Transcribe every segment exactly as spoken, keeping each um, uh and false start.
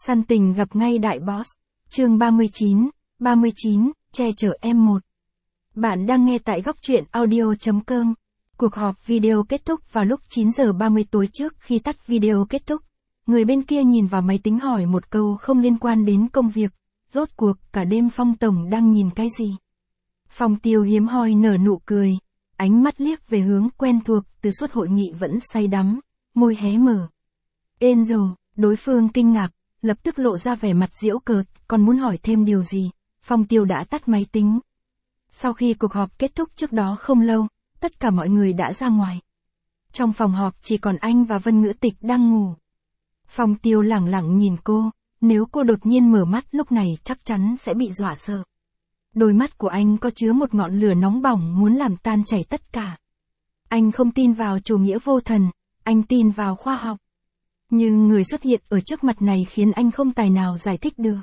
Săn tình gặp ngay đại boss. Chương ba mươi chín, ba mươi chín, che chở em một. Bạn đang nghe tại góc truyện audio chấm com. Cuộc họp video kết thúc vào lúc chín giờ ba mươi tối. Trước khi tắt video kết thúc, người bên kia nhìn vào máy tính hỏi một câu không liên quan đến công việc. Rốt cuộc cả đêm Phong Tổng đang nhìn cái gì? Phong Tiêu hiếm hoi nở nụ cười, ánh mắt liếc về hướng quen thuộc. Từ suốt hội nghị vẫn say đắm, môi hé mở. Angel, đối phương kinh ngạc, lập tức lộ ra vẻ mặt giễu cợt, còn muốn hỏi thêm điều gì. Phong Tiêu đã tắt máy tính. Sau khi cuộc họp kết thúc trước đó không lâu, tất cả mọi người đã ra ngoài. Trong phòng họp chỉ còn anh và Vân Ngữ Tịch đang ngủ. Phong Tiêu lẳng lặng nhìn cô, nếu cô đột nhiên mở mắt lúc này chắc chắn sẽ bị dọa sợ. Đôi mắt của anh có chứa một ngọn lửa nóng bỏng muốn làm tan chảy tất cả. Anh không tin vào chủ nghĩa vô thần, anh tin vào khoa học. Nhưng người xuất hiện ở trước mặt này khiến anh không tài nào giải thích được.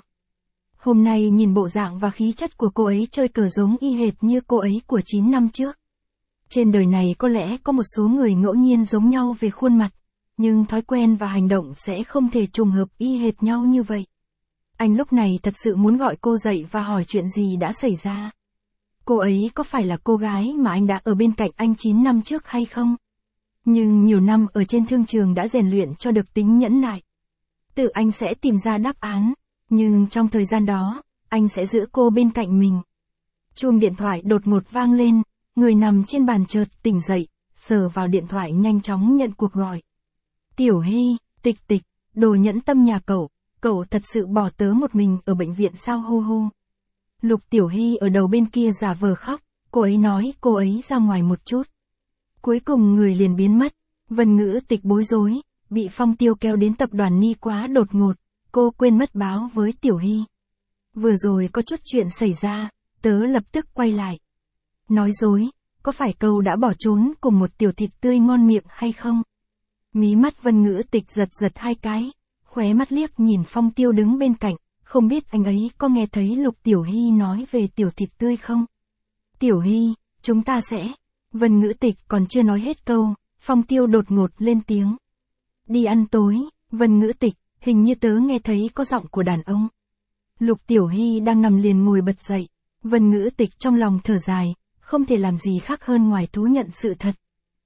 Hôm nay nhìn bộ dạng và khí chất của cô ấy chơi cờ giống y hệt như cô ấy của chín năm trước. Trên đời này có lẽ có một số người ngẫu nhiên giống nhau về khuôn mặt, nhưng thói quen và hành động sẽ không thể trùng hợp y hệt nhau như vậy. Anh lúc này thật sự muốn gọi cô dậy và hỏi chuyện gì đã xảy ra. Cô ấy có phải là cô gái mà anh đã ở bên cạnh anh chín năm trước hay không? Nhưng nhiều năm ở trên thương trường đã rèn luyện cho được tính nhẫn nại. Tự anh sẽ tìm ra đáp án, nhưng trong thời gian đó, anh sẽ giữ cô bên cạnh mình. Chuông điện thoại đột ngột vang lên, người nằm trên bàn chợt tỉnh dậy, sờ vào điện thoại nhanh chóng nhận cuộc gọi. Tiểu Hy, Tịch Tịch, đồ nhẫn tâm nhà cậu, cậu thật sự bỏ tớ một mình ở bệnh viện sao hu hu. Lục Tiểu Hy ở đầu bên kia giả vờ khóc, cô ấy nói cô ấy ra ngoài một chút. Cuối cùng người liền biến mất. Vân Ngữ Tịch bối rối, bị Phong Tiêu kéo đến tập đoàn Ni quá đột ngột, cô quên mất báo với Tiểu Hy. Vừa rồi có chút chuyện xảy ra, tớ lập tức quay lại. Nói dối, có phải cậu đã bỏ trốn cùng một tiểu thịt tươi ngon miệng hay không? Mí mắt Vân Ngữ Tịch giật giật hai cái, khóe mắt liếc nhìn Phong Tiêu đứng bên cạnh, không biết anh ấy có nghe thấy Lục Tiểu Hy nói về tiểu thịt tươi không? Tiểu Hy, chúng ta sẽ... Vân Ngữ Tịch còn chưa nói hết câu, Phong Tiêu đột ngột lên tiếng. Đi ăn tối. Vân Ngữ Tịch, hình như tớ nghe thấy có giọng của đàn ông. Lục Tiểu Hy đang nằm liền ngồi bật dậy. Vân Ngữ Tịch trong lòng thở dài, không thể làm gì khác hơn ngoài thú nhận sự thật.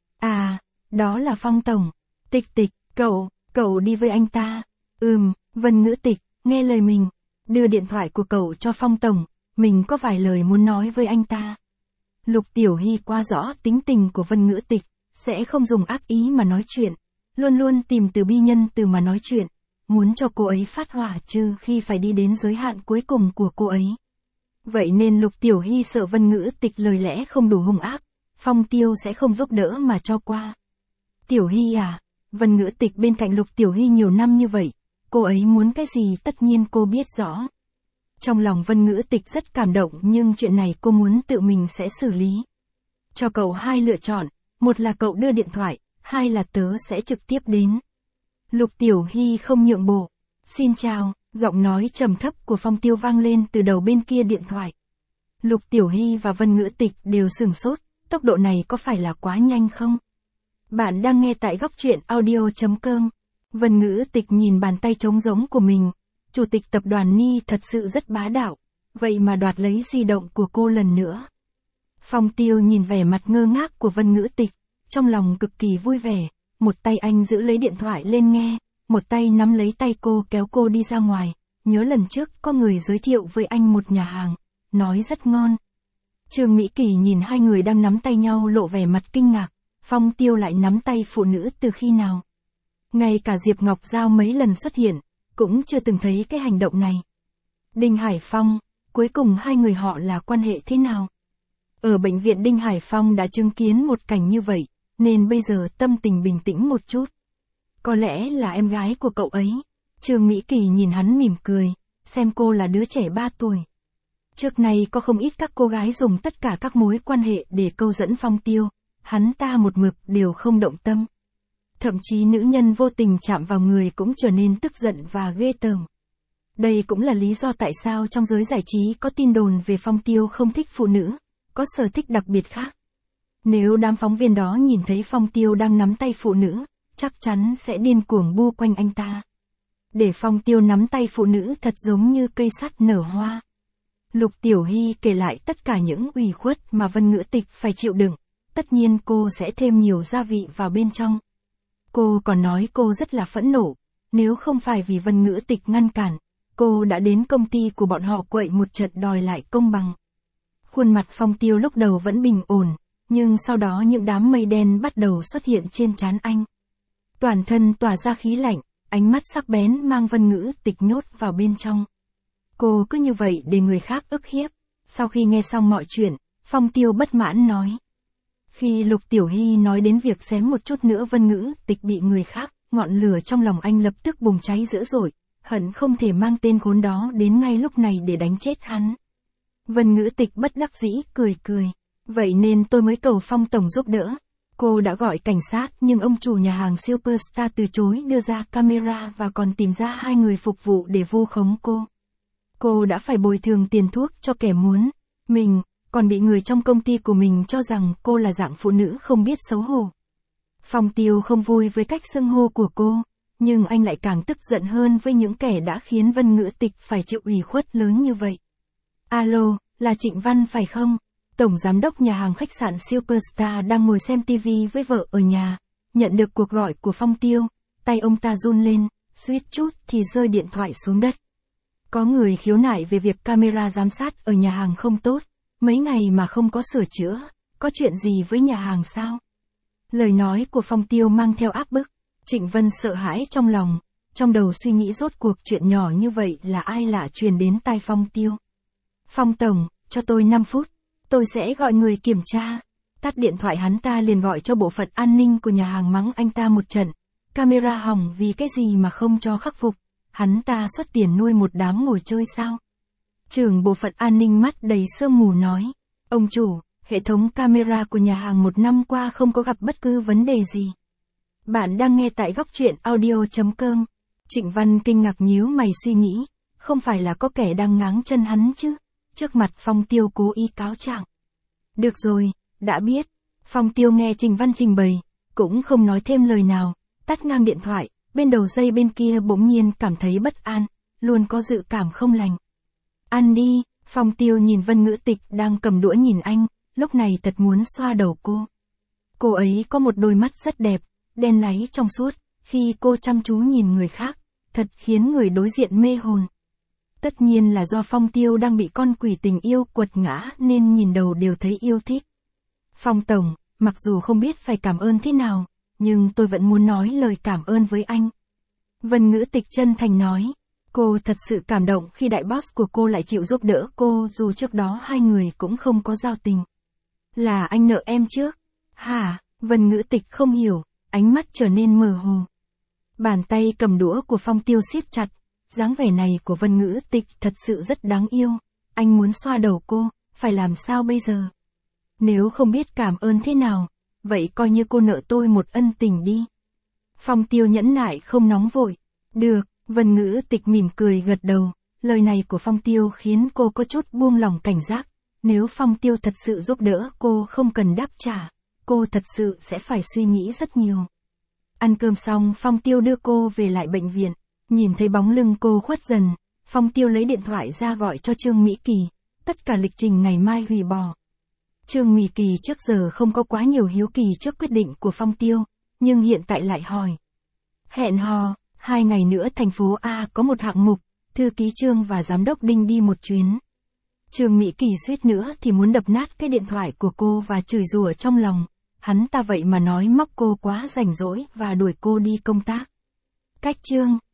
À, đó là Phong Tổng. Tịch Tịch, cậu, cậu đi với anh ta. Ừm, Vân Ngữ Tịch, nghe lời mình. Đưa điện thoại của cậu cho Phong Tổng, mình có vài lời muốn nói với anh ta. Lục Tiểu Hy qua rõ tính tình của Vân Ngữ Tịch, sẽ không dùng ác ý mà nói chuyện, luôn luôn tìm từ bi nhân từ mà nói chuyện, muốn cho cô ấy phát hỏa trừ khi phải đi đến giới hạn cuối cùng của cô ấy. Vậy nên Lục Tiểu Hy sợ Vân Ngữ Tịch lời lẽ không đủ hung ác, Phong Tiêu sẽ không giúp đỡ mà cho qua. Tiểu Hy à, Vân Ngữ Tịch bên cạnh Lục Tiểu Hy nhiều năm như vậy, cô ấy muốn cái gì tất nhiên cô biết rõ. Trong lòng Vân Ngữ Tịch rất cảm động nhưng chuyện này cô muốn tự mình sẽ xử lý. Cho cậu hai lựa chọn, một là cậu đưa điện thoại, hai là tớ sẽ trực tiếp đến. Lục Tiểu Hy không nhượng bộ. Xin chào, giọng nói trầm thấp của Phong Tiêu vang lên từ đầu bên kia điện thoại. Lục Tiểu Hy và Vân Ngữ Tịch đều sửng sốt, tốc độ này có phải là quá nhanh không? Bạn đang nghe tại góc truyện audio chấm com. Vân Ngữ Tịch nhìn bàn tay trống rỗng của mình. Chủ tịch tập đoàn Ni thật sự rất bá đạo, vậy mà đoạt lấy di động của cô lần nữa. Phong Tiêu nhìn vẻ mặt ngơ ngác của Vân Ngữ Tịch, trong lòng cực kỳ vui vẻ, một tay anh giữ lấy điện thoại lên nghe, một tay nắm lấy tay cô kéo cô đi ra ngoài, nhớ lần trước có người giới thiệu với anh một nhà hàng, nói rất ngon. Trương Mỹ Kỳ nhìn hai người đang nắm tay nhau lộ vẻ mặt kinh ngạc, Phong Tiêu lại nắm tay phụ nữ từ khi nào? Ngay cả Diệp Ngọc Giao mấy lần xuất hiện, cũng chưa từng thấy cái hành động này. Đinh Hải Phong, cuối cùng hai người họ là quan hệ thế nào? Ở bệnh viện Đinh Hải Phong đã chứng kiến một cảnh như vậy, nên bây giờ tâm tình bình tĩnh một chút. Có lẽ là em gái của cậu ấy. Trương Mỹ Kỳ nhìn hắn mỉm cười, xem cô là đứa trẻ ba tuổi. Trước nay có không ít các cô gái dùng tất cả các mối quan hệ để câu dẫn Phong Tiêu, hắn ta một mực đều không động tâm. Thậm chí nữ nhân vô tình chạm vào người cũng trở nên tức giận và ghê tởm. Đây cũng là lý do tại sao trong giới giải trí có tin đồn về Phong Tiêu không thích phụ nữ, có sở thích đặc biệt khác. Nếu đám phóng viên đó nhìn thấy Phong Tiêu đang nắm tay phụ nữ, chắc chắn sẽ điên cuồng bu quanh anh ta. để Phong Tiêu nắm tay phụ nữ thật giống như cây sắt nở hoa. Lục Tiểu Hy kể lại tất cả những ủy khuất mà Vân Ngữ Tịch phải chịu đựng, tất nhiên cô sẽ thêm nhiều gia vị vào bên trong. Cô còn nói cô rất là phẫn nộ, nếu không phải vì Vân Ngữ Tịch ngăn cản, cô đã đến công ty của bọn họ quậy một trận đòi lại công bằng. Khuôn mặt Phong Tiêu lúc đầu vẫn bình ổn, nhưng sau đó những đám mây đen bắt đầu xuất hiện trên trán anh. Toàn thân tỏa ra khí lạnh, ánh mắt sắc bén mang Vân Ngữ Tịch nhốt vào bên trong. Cô cứ như vậy để người khác ức hiếp. Sau khi nghe xong mọi chuyện, Phong Tiêu bất mãn nói. Khi Lục Tiểu Hy nói đến việc xém một chút nữa Vân Ngữ Tịch bị người khác, ngọn lửa trong lòng anh lập tức bùng cháy dữ dội, hận không thể mang tên khốn đó đến ngay lúc này để đánh chết hắn. Vân Ngữ Tịch bất đắc dĩ cười cười. Vậy nên tôi mới cầu Phong Tổng giúp đỡ. Cô đã gọi cảnh sát nhưng ông chủ nhà hàng Superstar từ chối đưa ra camera và còn tìm ra hai người phục vụ để vu khống cô. Cô đã phải bồi thường tiền thuốc cho kẻ muốn mình, còn bị người trong công ty của mình cho rằng cô là dạng phụ nữ không biết xấu hổ. Phong Tiêu không vui với cách xưng hô của cô, nhưng anh lại càng tức giận hơn với những kẻ đã khiến Vân Ngữ Tịch phải chịu ủy khuất lớn như vậy. Alo, là Trịnh Văn phải không? Tổng giám đốc nhà hàng khách sạn Superstar đang ngồi xem tivi với vợ ở nhà, nhận được cuộc gọi của Phong Tiêu, tay ông ta run lên, suýt chút thì rơi điện thoại xuống đất. Có người khiếu nại về việc camera giám sát ở nhà hàng không tốt, mấy ngày mà không có sửa chữa, có chuyện gì với nhà hàng sao? Lời nói của Phong Tiêu mang theo áp bức, Trịnh Vân sợ hãi trong lòng, trong đầu suy nghĩ rốt cuộc chuyện nhỏ như vậy là ai lạ truyền đến tai Phong Tiêu. Phong Tổng, cho tôi năm phút, tôi sẽ gọi người kiểm tra. Tắt điện thoại hắn ta liền gọi cho bộ phận an ninh của nhà hàng mắng anh ta một trận. Camera hỏng vì cái gì mà không cho khắc phục, hắn ta xuất tiền nuôi một đám ngồi chơi sao? Trưởng bộ phận an ninh mắt đầy sương mù nói, ông chủ, hệ thống camera của nhà hàng một năm qua không có gặp bất cứ vấn đề gì. Bạn đang nghe tại góc truyện audio chấm com. Trịnh Văn kinh ngạc nhíu mày suy nghĩ, không phải là có kẻ đang ngáng chân hắn chứ? Trước mặt Phong Tiêu cố ý cáo trạng. Được rồi, đã biết. Phong Tiêu nghe Trịnh Văn trình bày, cũng không nói thêm lời nào, tắt ngang điện thoại, bên đầu dây bên kia bỗng nhiên cảm thấy bất an, luôn có dự cảm không lành. Ăn đi, Phong Tiêu nhìn Vân Ngữ Tịch đang cầm đũa nhìn anh, lúc này thật muốn xoa đầu cô. Cô ấy có một đôi mắt rất đẹp, đen láy trong suốt, khi cô chăm chú nhìn người khác, thật khiến người đối diện mê hồn. Tất nhiên là do Phong Tiêu đang bị con quỷ tình yêu quật ngã nên nhìn đầu đều thấy yêu thích. Phong Tổng, mặc dù không biết phải cảm ơn thế nào, nhưng tôi vẫn muốn nói lời cảm ơn với anh. Vân Ngữ Tịch chân thành nói, cô thật sự cảm động khi đại boss của cô lại chịu giúp đỡ cô dù trước đó hai người cũng không có giao tình. Là anh nợ em trước. Hả? Vân Ngữ Tịch không hiểu, ánh mắt trở nên mờ hồ. Bàn tay cầm đũa của Phong Tiêu siết chặt. Dáng vẻ này của Vân Ngữ Tịch thật sự rất đáng yêu. Anh muốn xoa đầu cô, phải làm sao bây giờ? Nếu không biết cảm ơn thế nào, vậy coi như cô nợ tôi một ân tình đi. Phong Tiêu nhẫn nại không nóng vội. Được, Vân Ngữ Tịch mỉm cười gật đầu. Lời này của Phong Tiêu khiến cô có chút buông lòng cảnh giác. Nếu Phong Tiêu thật sự giúp đỡ cô không cần đáp trả, cô thật sự sẽ phải suy nghĩ rất nhiều. Ăn cơm xong Phong Tiêu đưa cô về lại bệnh viện. Nhìn thấy bóng lưng cô khuất dần, Phong Tiêu lấy điện thoại ra gọi cho Trương Mỹ Kỳ, tất cả lịch trình ngày mai hủy bỏ. Trương Mỹ Kỳ trước giờ không có quá nhiều hiếu kỳ trước quyết định của Phong Tiêu, nhưng hiện tại lại hỏi. Hẹn hò, hai ngày nữa thành phố A có một hạng mục, thư ký Trương và giám đốc Đinh đi một chuyến. Trương Mỹ Kỳ suýt nữa thì muốn đập nát cái điện thoại của cô và chửi rủa trong lòng, hắn ta vậy mà nói móc cô quá rảnh rỗi và đuổi cô đi công tác. Cách Trương,